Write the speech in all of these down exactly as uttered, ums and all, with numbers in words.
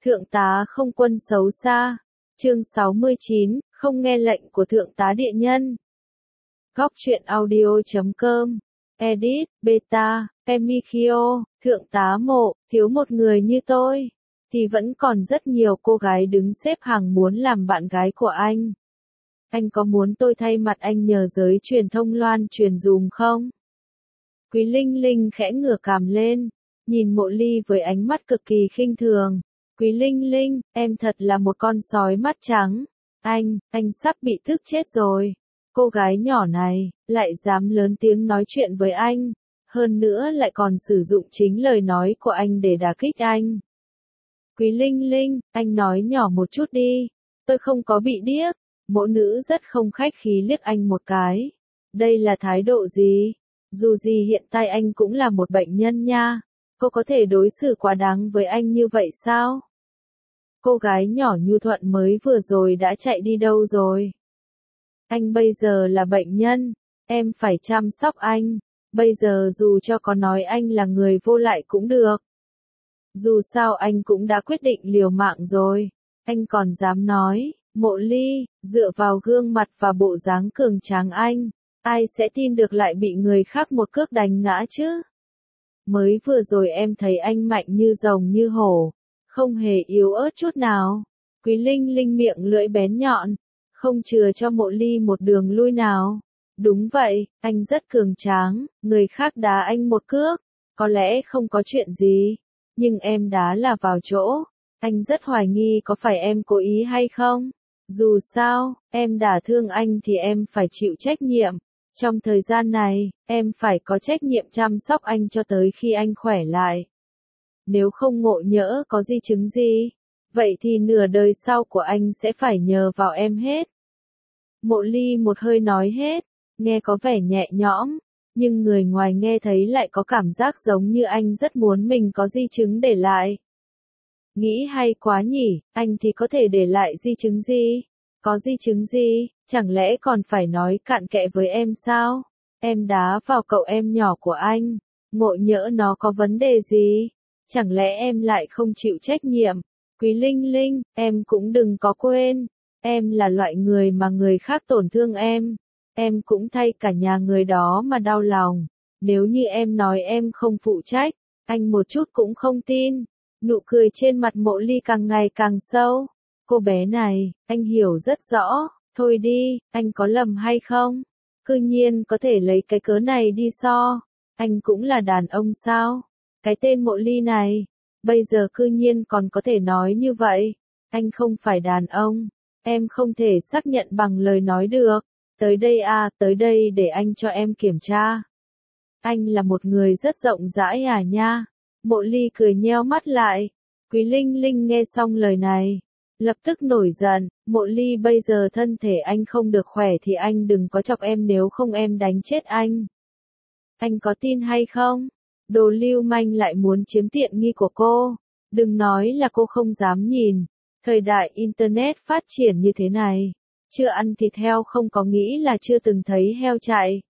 Thượng tá không quân xấu xa. Chương sáu mươi chín, không nghe lệnh của thượng tá địa nhân. Góc truyện audio chấm com. Edit, Beta, Emikio, thượng tá Mộ, thiếu một người như tôi, thì vẫn còn rất nhiều cô gái đứng xếp hàng muốn làm bạn gái của anh. Anh có muốn tôi thay mặt anh nhờ giới truyền thông loan truyền dùm không? Quý Linh Linh khẽ ngửa cằm lên, nhìn Mộ Ly với ánh mắt cực kỳ khinh thường. Quý Linh Linh, em thật là một con sói mắt trắng. Anh, anh sắp bị tức chết rồi. Cô gái nhỏ này, lại dám lớn tiếng nói chuyện với anh. Hơn nữa lại còn sử dụng chính lời nói của anh để đả kích anh. Quý Linh Linh, anh nói nhỏ một chút đi. Tôi không có bị điếc. Mộ nữ rất không khách khí liếc anh một cái. Đây là thái độ gì? Dù gì hiện tại anh cũng là một bệnh nhân nha. Cô có thể đối xử quá đáng với anh như vậy sao? Cô gái nhỏ nhu thuận mới vừa rồi đã chạy đi đâu rồi? Anh bây giờ là bệnh nhân, em phải chăm sóc anh. Bây giờ dù cho có nói anh là người vô lại cũng được. Dù sao anh cũng đã quyết định liều mạng rồi. Anh còn dám nói, Mộ Ly, dựa vào gương mặt và bộ dáng cường tráng anh, ai sẽ tin được lại bị người khác một cước đánh ngã chứ? Mới vừa rồi em thấy anh mạnh như rồng như hổ, không hề yếu ớt chút nào. Quý Linh Linh miệng lưỡi bén nhọn, không chừa cho Mộ Ly một đường lui nào. Đúng vậy, anh rất cường tráng, người khác đá anh một cước, có lẽ không có chuyện gì, nhưng em đá là vào chỗ. Anh rất hoài nghi có phải em cố ý hay không. Dù sao, em đả thương anh thì em phải chịu trách nhiệm. Trong thời gian này, em phải có trách nhiệm chăm sóc anh cho tới khi anh khỏe lại. Nếu không ngộ nhỡ có di chứng gì, vậy thì nửa đời sau của anh sẽ phải nhờ vào em hết. Mộ Ly một hơi nói hết, nghe có vẻ nhẹ nhõm, nhưng người ngoài nghe thấy lại có cảm giác giống như anh rất muốn mình có di chứng để lại. Nghĩ hay quá nhỉ, anh thì có thể để lại di chứng gì? Có di chứng gì, chẳng lẽ còn phải nói cặn kẽ với em sao? Em đá vào cậu em nhỏ của anh, ngộ nhỡ nó có vấn đề gì? Chẳng lẽ em lại không chịu trách nhiệm? Quý Linh Linh, em cũng đừng có quên, em là loại người mà người khác tổn thương em. Em cũng thay cả nhà người đó mà đau lòng. Nếu như em nói em không phụ trách, anh một chút cũng không tin. Nụ cười trên mặt Mộ Ly càng ngày càng sâu. Cô bé này, anh hiểu rất rõ. Thôi đi, anh có lầm hay không? Cư nhiên có thể lấy cái cớ này đi so. Anh cũng là đàn ông sao? Cái tên Mộ Ly này, bây giờ cư nhiên còn có thể nói như vậy. Anh không phải đàn ông. Em không thể xác nhận bằng lời nói được. Tới đây à, tới đây để anh cho em kiểm tra. Anh là một người rất rộng rãi à nha. Mộ Ly cười nheo mắt lại. Quý Linh Linh nghe xong lời này, lập tức nổi giận. Mộ Ly, bây giờ thân thể anh không được khỏe thì anh đừng có chọc em, nếu không em đánh chết anh. Anh có tin hay không? Đồ lưu manh lại muốn chiếm tiện nghi của cô. Đừng nói là cô không dám nhìn. Thời đại Internet phát triển như thế này, chưa ăn thịt heo không có nghĩ là chưa từng thấy heo chạy.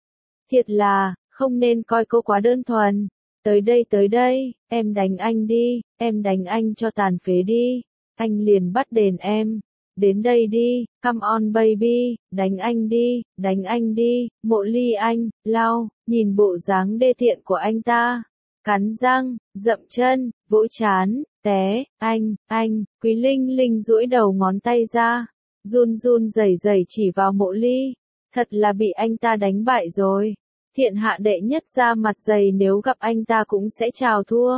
Thiệt là, không nên coi cô quá đơn thuần. Tới đây tới đây, em đánh anh đi, em đánh anh cho tàn phế đi. Anh liền bắt đền em. Đến đây đi, come on baby, đánh anh đi, đánh anh đi. Mộ Ly anh, lau, nhìn bộ dáng đê tiện của anh ta. Cắn răng, dậm chân, vỗ chán, té, anh, anh. Quý Linh Linh duỗi đầu ngón tay ra, run run rẩy rẩy chỉ vào Mộ Ly. Thật là bị anh ta đánh bại rồi. Thiện hạ đệ nhất ra mặt dày, nếu gặp anh ta cũng sẽ chào thua.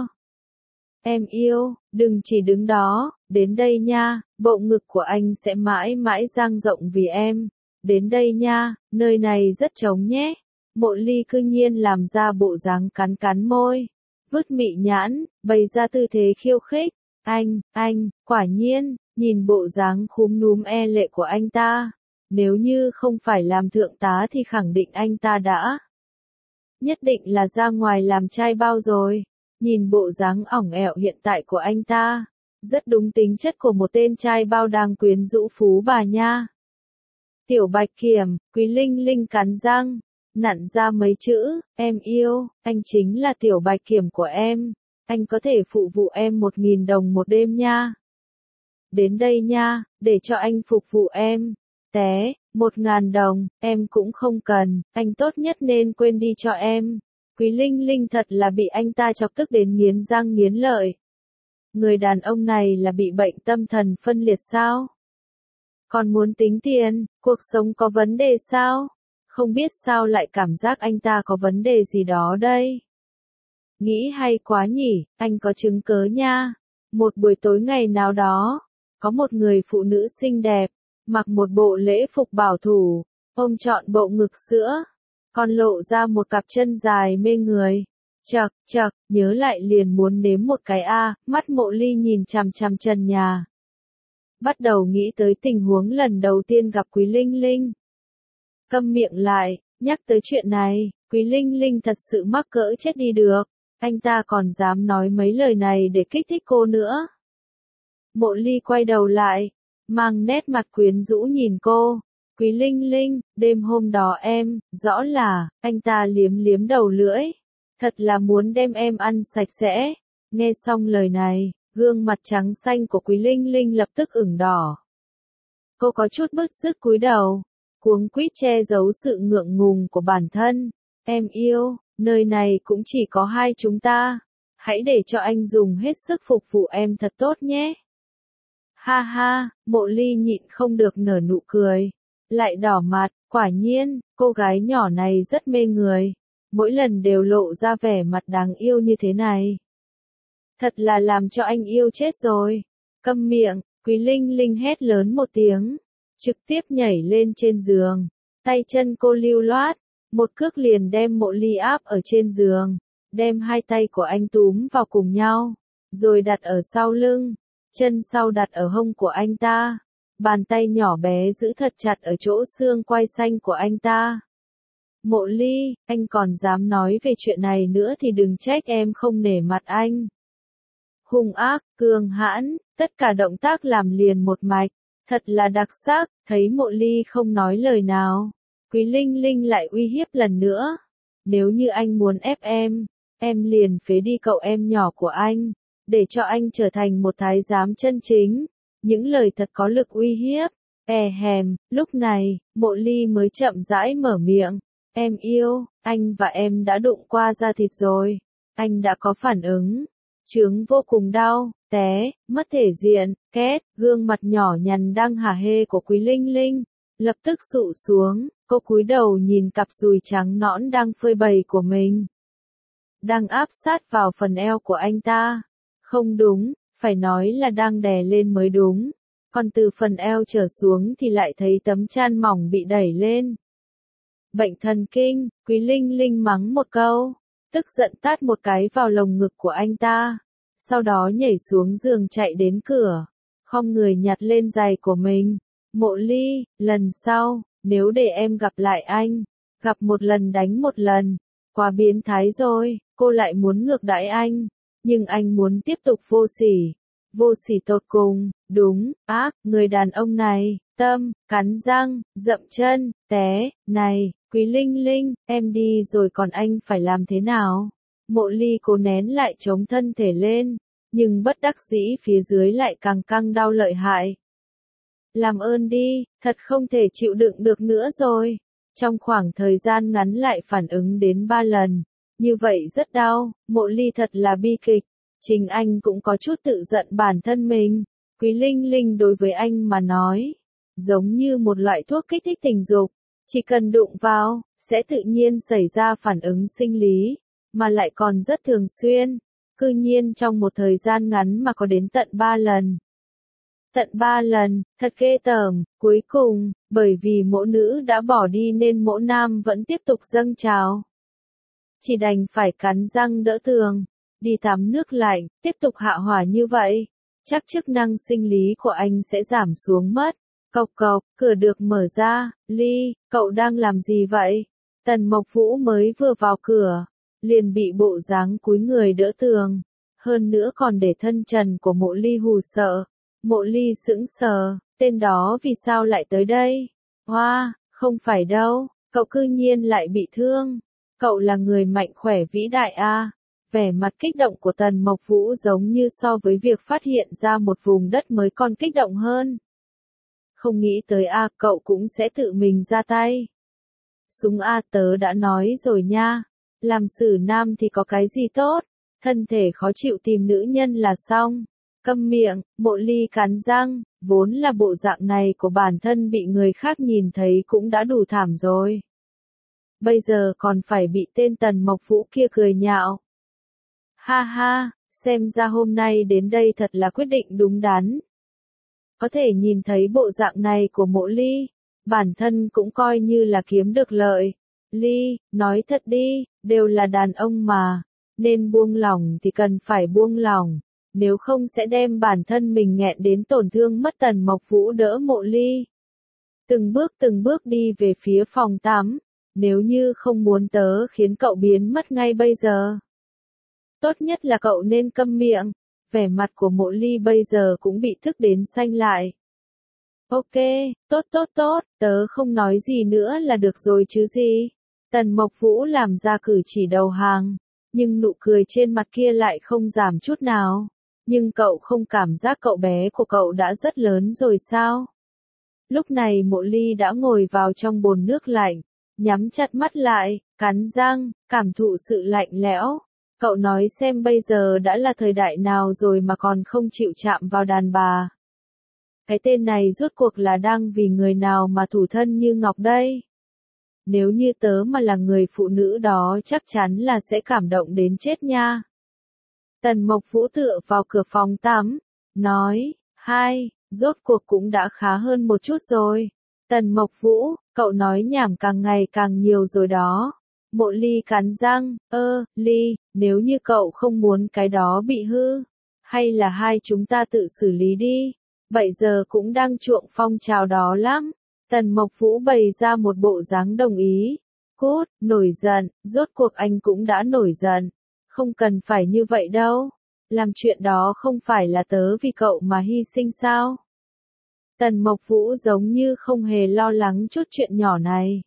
Em yêu, đừng chỉ đứng đó, đến đây nha, bộ ngực của anh sẽ mãi mãi dang rộng vì em. Đến đây nha, nơi này rất trống nhé. Mộ Ly cư nhiên làm ra bộ dáng cắn cắn môi, vứt mị nhãn, bày ra tư thế khiêu khích. Anh, anh, quả nhiên, nhìn bộ dáng khúm núm e lệ của anh ta. Nếu như không phải làm thượng tá thì khẳng định anh ta đã nhất định là ra ngoài làm trai bao rồi. Nhìn bộ dáng ỏng ẻo hiện tại của anh ta, rất đúng tính chất của một tên trai bao đang quyến rũ phú bà nha. Tiểu Bạch Kiểm, Quý Linh Linh cắn răng, nặn ra mấy chữ, em yêu, anh chính là Tiểu Bạch Kiểm của em. anh có thể phụ vụ em một nghìn đồng một đêm nha. Đến đây nha, để cho anh phục vụ em. Té, một ngàn đồng, em cũng không cần, anh tốt nhất nên quên đi cho em. Quý Linh Linh thật là bị anh ta chọc tức đến nghiến răng nghiến lợi. Người đàn ông này là bị bệnh tâm thần phân liệt sao? Còn muốn tính tiền, cuộc sống có vấn đề sao? Không biết sao lại cảm giác anh ta có vấn đề gì đó đây. Nghĩ hay quá nhỉ, anh có chứng cớ nha. Một buổi tối ngày nào đó, có một người phụ nữ xinh đẹp, mặc một bộ lễ phục bảo thủ, ôm trọn bộ ngực sữa, còn lộ ra một cặp chân dài mê người. Chậc, chậc, nhớ lại liền muốn nếm một cái a, mắt Mộ Ly nhìn chằm chằm trần nhà. Bắt đầu nghĩ tới tình huống lần đầu tiên gặp Quý Linh Linh. Câm miệng lại, nhắc tới chuyện này, Quý Linh Linh thật sự mắc cỡ chết đi được. Anh ta còn dám nói mấy lời này để kích thích cô nữa. Mộ Ly quay đầu lại, mang nét mặt quyến rũ nhìn cô. Quý Linh Linh, đêm hôm đó em, rõ là, anh ta liếm liếm đầu lưỡi. Thật là muốn đem em ăn sạch sẽ. Nghe xong lời này, gương mặt trắng xanh của Quý Linh Linh lập tức ửng đỏ. Cô có chút bứt rứt cúi đầu, cuống quýt che giấu sự ngượng ngùng của bản thân. Em yêu, nơi này cũng chỉ có hai chúng ta. Hãy để cho anh dùng hết sức phục vụ em thật tốt nhé. Ha ha, Mộ Ly nhịn không được nở nụ cười. Lại đỏ mặt, quả nhiên, cô gái nhỏ này rất mê người. Mỗi lần đều lộ ra vẻ mặt đáng yêu như thế này. Thật là làm cho anh yêu chết rồi. Câm miệng, Quý Linh Linh hét lớn một tiếng. Trực tiếp nhảy lên trên giường. Tay chân cô lưu loát. Một cước liền đem Mộ Ly áp ở trên giường. Đem hai tay của anh túm vào cùng nhau. Rồi đặt ở sau lưng. Chân sau đặt ở hông của anh ta. Bàn tay nhỏ bé giữ thật chặt ở chỗ xương quai xanh của anh ta. Mộ Ly, anh còn dám nói về chuyện này nữa thì đừng trách em không nể mặt anh. Hung ác, cường hãn, tất cả động tác làm liền một mạch, thật là đặc sắc. Thấy Mộ Ly không nói lời nào, Quý Linh Linh lại uy hiếp lần nữa. Nếu như anh muốn ép em, em liền phế đi cậu em nhỏ của anh, để cho anh trở thành một thái giám chân chính. Những lời thật có lực uy hiếp. E hèm, lúc này, Mộ Ly mới chậm rãi mở miệng. Em yêu, anh và em đã đụng qua da thịt rồi. Anh đã có phản ứng. Chướng vô cùng đau, té, mất thể diện, két, gương mặt nhỏ nhắn đang hả hê của Quý Linh Linh. Lập tức sụ xuống, cô cúi đầu nhìn cặp đùi trắng nõn đang phơi bày của mình. Đang áp sát vào phần eo của anh ta. Không đúng, phải nói là đang đè lên mới đúng. Còn từ phần eo trở xuống thì lại thấy tấm chan mỏng bị đẩy lên. Bệnh thần kinh, Quý Linh Linh mắng một câu, tức giận tát một cái vào lồng ngực của anh ta. Sau đó nhảy xuống giường chạy đến cửa, khom người nhặt lên giày của mình. Mộ Ly, lần sau, nếu để em gặp lại anh, gặp một lần đánh một lần, quá biến thái rồi, cô lại muốn ngược đãi anh. Nhưng anh muốn tiếp tục vô sỉ, vô sỉ tột cùng, đúng, ác, người đàn ông này, tâm, cắn răng, dậm chân, té, này, Quý Linh Linh, em đi rồi còn anh phải làm thế nào? Mộ Ly cố nén lại chống thân thể lên, nhưng bất đắc dĩ phía dưới lại càng căng đau lợi hại. Làm ơn đi, thật không thể chịu đựng được nữa rồi. Trong khoảng thời gian ngắn lại phản ứng đến ba lần. Như vậy rất đau, Mộ Ly thật là bi kịch. Chính anh cũng có chút tự giận bản thân mình. Quý Linh Linh đối với anh mà nói, giống như một loại thuốc kích thích tình dục. Chỉ cần đụng vào, sẽ tự nhiên xảy ra phản ứng sinh lý, mà lại còn rất thường xuyên. Cư nhiên trong một thời gian ngắn mà có đến tận ba lần. Tận ba lần, thật ghê tởm. Cuối cùng, bởi vì mỗ nữ đã bỏ đi nên mỗ nam vẫn tiếp tục dâng trào. Chỉ đành phải cắn răng đỡ tường, đi tắm nước lạnh, tiếp tục hạ hỏa như vậy. Chắc chức năng sinh lý của anh sẽ giảm xuống mất. Cộc cộc, cửa được mở ra. Ly, cậu đang làm gì vậy? Tần Mộc Vũ mới vừa vào cửa, liền bị bộ dáng cúi người đỡ tường. Hơn nữa còn để thân trần của Mộ Ly hù sợ. Mộ Ly sững sờ, tên đó vì sao lại tới đây? Hoa, không phải đâu, cậu cư nhiên lại bị thương. Cậu là người mạnh khỏe vĩ đại à? Vẻ mặt kích động của Tần Mộc Vũ giống như so với việc phát hiện ra một vùng đất mới còn kích động hơn. Không nghĩ tới a cậu cũng sẽ tự mình ra tay. Súng a tớ đã nói rồi nha. Làm xử nam thì có cái gì tốt. Thân thể khó chịu tìm nữ nhân là xong. Câm miệng, Mộ Ly cắn răng, vốn là bộ dạng này của bản thân bị người khác nhìn thấy cũng đã đủ thảm rồi. Bây giờ còn phải bị tên Tần Mộc Vũ kia cười nhạo. Ha ha, xem ra hôm nay đến đây thật là quyết định đúng đắn. Có thể nhìn thấy bộ dạng này của Mộ Ly, bản thân cũng coi như là kiếm được lợi. Ly, nói thật đi, đều là đàn ông mà, nên buông lỏng thì cần phải buông lỏng, nếu không sẽ đem bản thân mình nghẹn đến tổn thương mất. Tần Mộc Vũ đỡ Mộ Ly. Từng bước từng bước đi về phía phòng tắm, nếu như không muốn tớ khiến cậu biến mất ngay bây giờ. Tốt nhất là cậu nên câm miệng. Vẻ mặt của Mộ Ly bây giờ cũng bị thức đến xanh lại. Ok, tốt tốt tốt, tớ không nói gì nữa là được rồi chứ gì. Tần Mộc Vũ làm ra cử chỉ đầu hàng, nhưng nụ cười trên mặt kia lại không giảm chút nào. Nhưng cậu không cảm giác cậu bé của cậu đã rất lớn rồi sao? Lúc này Mộ Ly đã ngồi vào trong bồn nước lạnh, nhắm chặt mắt lại, cắn răng, cảm thụ sự lạnh lẽo. Cậu nói xem bây giờ đã là thời đại nào rồi mà còn không chịu chạm vào đàn bà. Cái tên này rốt cuộc là đang vì người nào mà thủ thân như ngọc đây? Nếu như tớ mà là người phụ nữ đó chắc chắn là sẽ cảm động đến chết nha. Tần Mộc Vũ tựa vào cửa phòng tắm, nói, hai, rốt cuộc cũng đã khá hơn một chút rồi. Tần Mộc Vũ, cậu nói nhảm càng ngày càng nhiều rồi đó. Mộ Ly cắn răng, ơ, Ly, nếu như cậu không muốn cái đó bị hư, hay là hai chúng ta tự xử lý đi, bây giờ cũng đang chuộng phong trào đó lắm. Tần Mộc Vũ bày ra một bộ dáng đồng ý. Cút, nổi giận, rốt cuộc anh cũng đã nổi giận. Không cần phải như vậy đâu. Làm chuyện đó không phải là tớ vì cậu mà hy sinh sao? Tần Mộc Vũ giống như không hề lo lắng chút chuyện nhỏ này.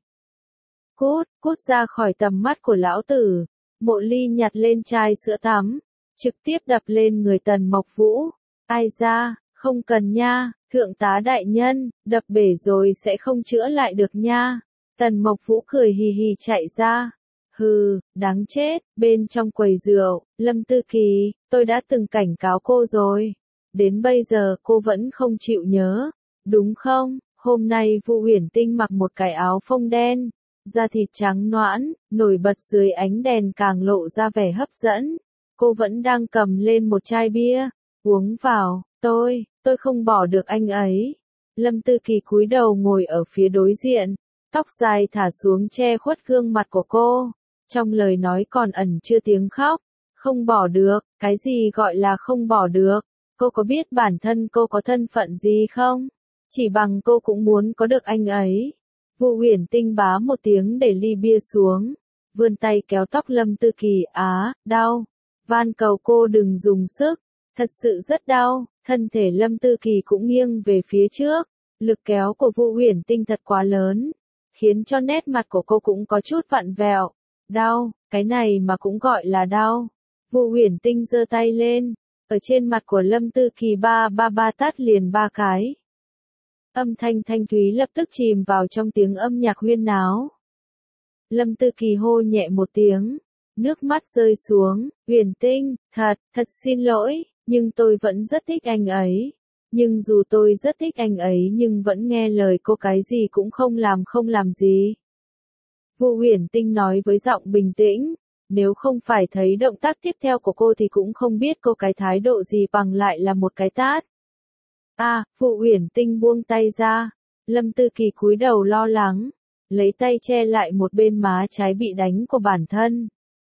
Cút, cút ra khỏi tầm mắt của lão tử. Mộ Ly nhặt lên chai sữa tắm, trực tiếp đập lên người Tần Mộc Vũ. Ai ra, không cần nha, thượng tá đại nhân, đập bể rồi sẽ không chữa lại được nha. Tần Mộc Vũ cười hì hì chạy ra. Hừ, đáng chết, bên trong quầy rượu, Lâm Tư Kỳ, tôi đã từng cảnh cáo cô rồi. Đến bây giờ cô vẫn không chịu nhớ, đúng không? Hôm nay Vu Uyển Tinh mặc một cái áo phông đen, da thịt trắng nõn, nổi bật dưới ánh đèn càng lộ ra vẻ hấp dẫn. Cô vẫn đang cầm lên một chai bia, uống vào, tôi, tôi không bỏ được anh ấy. Lâm Tư Kỳ cúi đầu ngồi ở phía đối diện, tóc dài thả xuống che khuất gương mặt của cô. Trong lời nói còn ẩn chứa tiếng khóc. Không bỏ được, cái gì gọi là không bỏ được? Cô có biết bản thân cô có thân phận gì không? Chỉ bằng cô cũng muốn có được anh ấy. Vu Uyển Tinh bá một tiếng để ly bia xuống, vươn tay kéo tóc Lâm Tư Kỳ. Á, đau. Van cầu cô đừng dùng sức. Thật sự rất đau. Thân thể Lâm Tư Kỳ cũng nghiêng về phía trước. Lực kéo của Vu Uyển Tinh thật quá lớn, khiến cho nét mặt của cô cũng có chút vặn vẹo. Đau, cái này mà cũng gọi là đau. Vu Uyển Tinh giơ tay lên, ở trên mặt của Lâm Tư Kỳ ba ba ba tát liền ba cái. Âm thanh thanh thúy lập tức chìm vào trong tiếng âm nhạc huyên náo. Lâm Tư Kỳ hô nhẹ một tiếng, nước mắt rơi xuống. Uyển Tinh, thật, thật xin lỗi, nhưng tôi vẫn rất thích anh ấy. Nhưng dù tôi rất thích anh ấy nhưng vẫn nghe lời cô cái gì cũng không làm không làm gì. Vu Uyển Tinh nói với giọng bình tĩnh, nếu không phải thấy động tác tiếp theo của cô thì cũng không biết cô cái thái độ gì bằng lại là một cái tát. À, Vu Uyển Tinh buông tay ra, Lâm Tư Kỳ cúi đầu lo lắng, lấy tay che lại một bên má trái bị đánh của bản thân.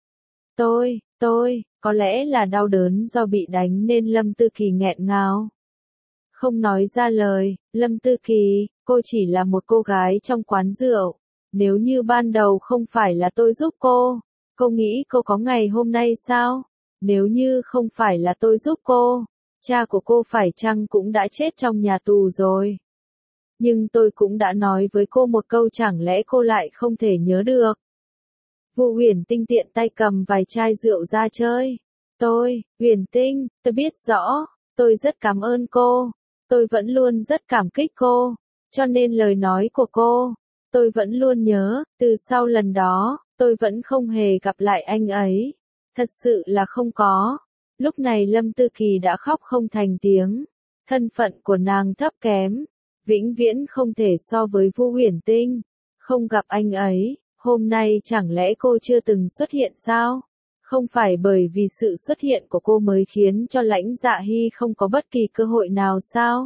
Tôi, tôi, có lẽ là đau đớn do bị đánh nên Lâm Tư Kỳ nghẹn ngào. Không nói ra lời. Lâm Tư Kỳ, cô chỉ là một cô gái trong quán rượu. Nếu như ban đầu không phải là tôi giúp cô, cô nghĩ cô có ngày hôm nay sao? Nếu như không phải là tôi giúp cô, cha của cô phải chăng cũng đã chết trong nhà tù rồi? Nhưng tôi cũng đã nói với cô một câu, chẳng lẽ cô lại không thể nhớ được? Vu Huyền Tinh tiện tay cầm vài chai rượu ra chơi. Tôi, Huyền Tinh, tôi biết rõ, tôi rất cảm ơn cô. Tôi vẫn luôn rất cảm kích cô. Cho nên lời nói của cô, tôi vẫn luôn nhớ, từ sau lần đó, tôi vẫn không hề gặp lại anh ấy. Thật sự là không có. Lúc này Lâm Tư Kỳ đã khóc không thành tiếng. Thân phận của nàng thấp kém, vĩnh viễn không thể so với Vu Huyền Tinh. Không gặp anh ấy, hôm nay chẳng lẽ cô chưa từng xuất hiện sao? Không phải bởi vì sự xuất hiện của cô mới khiến cho Lãnh Dạ Hy không có bất kỳ cơ hội nào sao?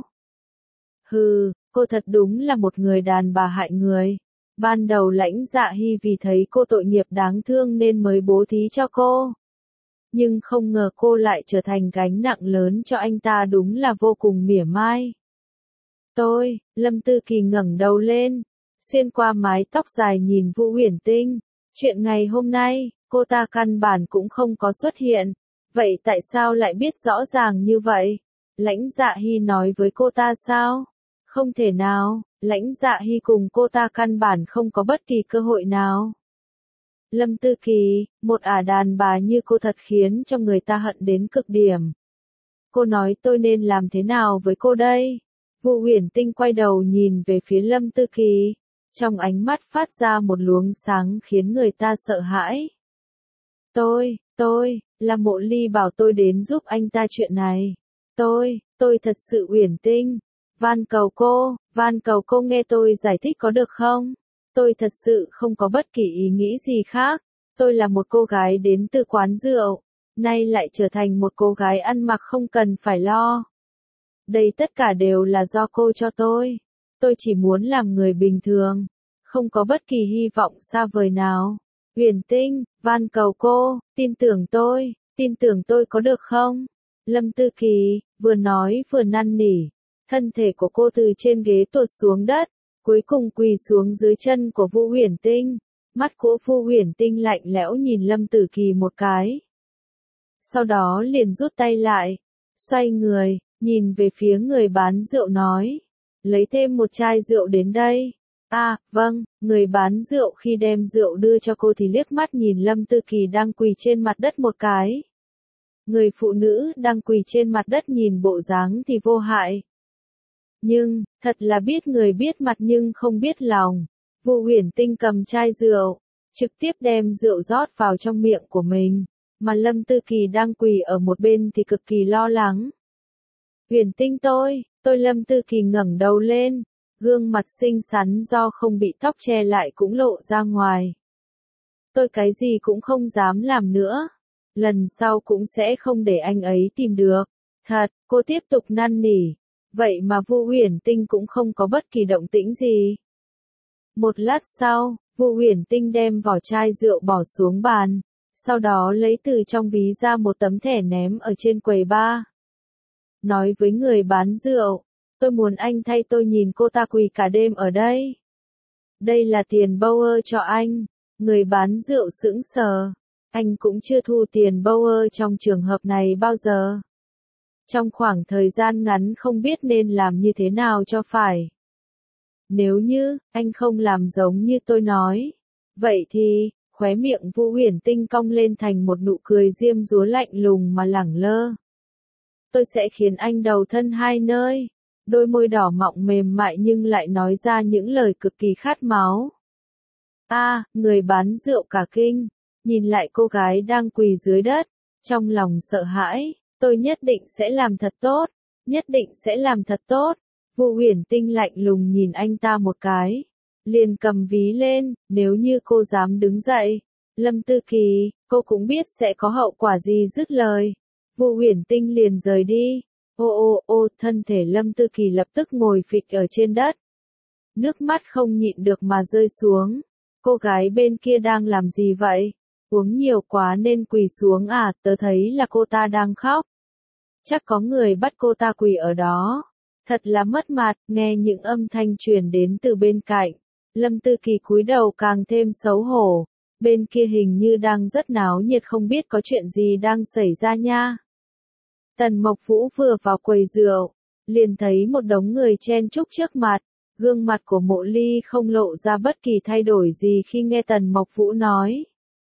Hừ, cô thật đúng là một người đàn bà hại người. Ban đầu Lãnh Dạ Hy vì thấy cô tội nghiệp đáng thương nên mới bố thí cho cô. Nhưng không ngờ cô lại trở thành gánh nặng lớn cho anh ta, đúng là vô cùng mỉa mai. Tôi, Lâm Tư Kỳ ngẩng đầu lên, xuyên qua mái tóc dài nhìn Vu Huyền Tinh. Chuyện ngày hôm nay, cô ta căn bản cũng không có xuất hiện. Vậy tại sao lại biết rõ ràng như vậy? Lãnh Dạ Hy nói với cô ta sao? Không thể nào, Lãnh Dạ Hy cùng cô ta căn bản không có bất kỳ cơ hội nào. Lâm Tư Kỳ, một ả đàn bà như cô thật khiến cho người ta hận đến cực điểm. Cô nói tôi nên làm thế nào với cô đây? Vu Huyền Tinh quay đầu nhìn về phía Lâm Tư Kỳ, trong ánh mắt phát ra một luồng sáng khiến người ta sợ hãi. Tôi, tôi, là Mộ Ly bảo tôi đến giúp anh ta chuyện này. Tôi, tôi thật sự Huyền Tinh. Van cầu cô, van cầu cô nghe tôi giải thích có được không? Tôi thật sự không có bất kỳ ý nghĩ gì khác. Tôi là một cô gái đến từ quán rượu, nay lại trở thành một cô gái ăn mặc không cần phải lo. Đây tất cả đều là do cô cho tôi. Tôi chỉ muốn làm người bình thường, không có bất kỳ hy vọng xa vời nào. Huyền Tinh, van cầu cô, tin tưởng tôi, tin tưởng tôi có được không? Lâm Tư Kỳ, vừa nói vừa năn nỉ. Thân thể của cô từ trên ghế tuột xuống đất, cuối cùng quỳ xuống dưới chân của Vu Huyền Tinh. Mắt của Vu Huyền Tinh lạnh lẽo nhìn Lâm Tử Kỳ một cái. Sau đó liền rút tay lại, xoay người, nhìn về phía người bán rượu nói. Lấy thêm một chai rượu đến đây. À, vâng, người bán rượu khi đem rượu đưa cho cô thì liếc mắt nhìn Lâm Tư Kỳ đang quỳ trên mặt đất một cái. Người phụ nữ đang quỳ trên mặt đất nhìn bộ dáng thì vô hại. Nhưng, thật là biết người biết mặt nhưng không biết lòng. Vu Huyền Tinh cầm chai rượu, trực tiếp đem rượu rót vào trong miệng của mình, mà Lâm Tư Kỳ đang quỳ ở một bên thì cực kỳ lo lắng. Huyền Tinh tôi, tôi Lâm Tư Kỳ ngẩng đầu lên, gương mặt xinh xắn do không bị tóc che lại cũng lộ ra ngoài. Tôi cái gì cũng không dám làm nữa, lần sau cũng sẽ không để anh ấy tìm được. Thật, cô tiếp tục năn nỉ. Vậy mà Vu Huyền Tinh cũng không có bất kỳ động tĩnh gì. Một lát sau, Vu Huyền Tinh đem vỏ chai rượu bỏ xuống bàn, sau đó lấy từ trong ví ra một tấm thẻ ném ở trên quầy bar. Nói với người bán rượu, tôi muốn anh thay tôi nhìn cô ta quỳ cả đêm ở đây. Đây là tiền Bauer cho anh. Người bán rượu sững sờ. Anh cũng chưa thu tiền Bauer trong trường hợp này bao giờ. Trong khoảng thời gian ngắn không biết nên làm như thế nào cho phải. Nếu như, anh không làm giống như tôi nói. Vậy thì, khóe miệng Vu Huyền Tinh cong lên thành một nụ cười diêm dúa lạnh lùng mà lẳng lơ. Tôi sẽ khiến anh đầu thân hai nơi. Đôi môi đỏ mọng mềm mại nhưng lại nói ra những lời cực kỳ khát máu. A, à, người bán rượu cả kinh, nhìn lại cô gái đang quỳ dưới đất, trong lòng sợ hãi. Tôi nhất định sẽ làm thật tốt, nhất định sẽ làm thật tốt. Vu Huyền Tinh lạnh lùng nhìn anh ta một cái, liền cầm ví lên, nếu như cô dám đứng dậy. Lâm Tư Kỳ, cô cũng biết sẽ có hậu quả gì, dứt lời. Vu Huyền Tinh liền rời đi. Ô ô ô, thân thể Lâm Tư Kỳ lập tức ngồi phịch ở trên đất. Nước mắt không nhịn được mà rơi xuống. Cô gái bên kia đang làm gì vậy? Uống nhiều quá nên quỳ xuống à, tớ thấy là cô ta đang khóc. Chắc có người bắt cô ta quỳ ở đó. Thật là mất mặt, nghe những âm thanh truyền đến từ bên cạnh. Lâm Tư Kỳ cúi đầu càng thêm xấu hổ. Bên kia hình như đang rất náo nhiệt, không biết có chuyện gì đang xảy ra nha. Tần Mộc Vũ vừa vào quầy rượu, liền thấy một đống người chen chúc trước mặt. Gương mặt của Mộ Ly không lộ ra bất kỳ thay đổi gì khi nghe Tần Mộc Vũ nói.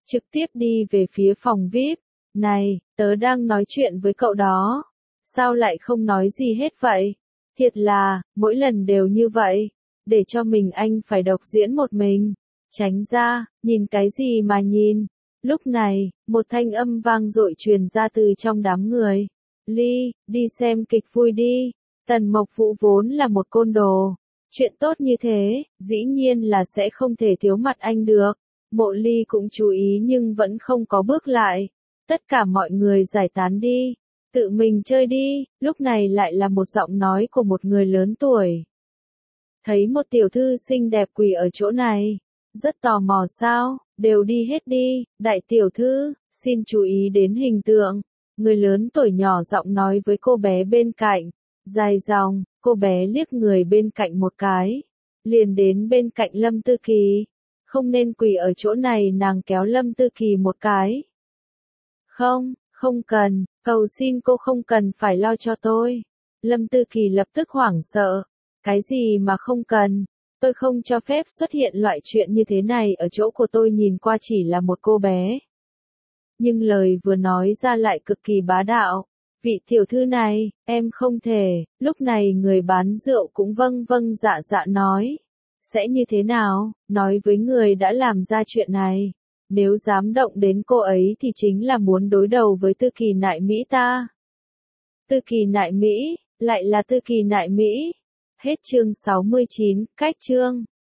trực tiếp đi về phía phòng vi ai pi. Này, tớ đang nói chuyện với cậu đó. Sao lại không nói gì hết vậy? Thiệt là, mỗi lần đều như vậy. Để cho mình anh phải độc diễn một mình. Tránh ra, nhìn cái gì mà nhìn. Lúc này, một thanh âm vang dội truyền ra từ trong đám người. Ly, đi xem kịch vui đi. Tần Mộc Vũ vốn là một côn đồ. Chuyện tốt như thế, dĩ nhiên là sẽ không thể thiếu mặt anh được. Mộ Ly cũng chú ý nhưng vẫn không có bước lại. Tất cả mọi người giải tán đi. Tự mình chơi đi, lúc này lại là một giọng nói của một người lớn tuổi. Thấy một tiểu thư xinh đẹp quỳ ở chỗ này. Rất tò mò sao, đều đi hết đi, đại tiểu thư, xin chú ý đến hình tượng. Người lớn tuổi nhỏ giọng nói với cô bé bên cạnh. Dài dòng, cô bé liếc người bên cạnh một cái. Liền đến bên cạnh Lâm Tư Kỳ. Không nên quỳ ở chỗ này, nàng kéo Lâm Tư Kỳ một cái. Không, không cần, cầu xin cô không cần phải lo cho tôi. Lâm Tư Kỳ lập tức hoảng sợ. Cái gì mà không cần? Tôi không cho phép xuất hiện loại chuyện như thế này ở chỗ của tôi, nhìn qua chỉ là một cô bé. Nhưng lời vừa nói ra lại cực kỳ bá đạo. Vị tiểu thư này, em không thể. Lúc này người bán rượu cũng vâng vâng dạ dạ nói. Sẽ như thế nào, nói với người đã làm ra chuyện này. Nếu dám động đến cô ấy thì chính là muốn đối đầu với Tư Kỳ Nại Mỹ ta. Tư Kỳ Nại Mỹ, lại là Tư Kỳ Nại Mỹ. Hết chương sáu mươi chín, cách chương.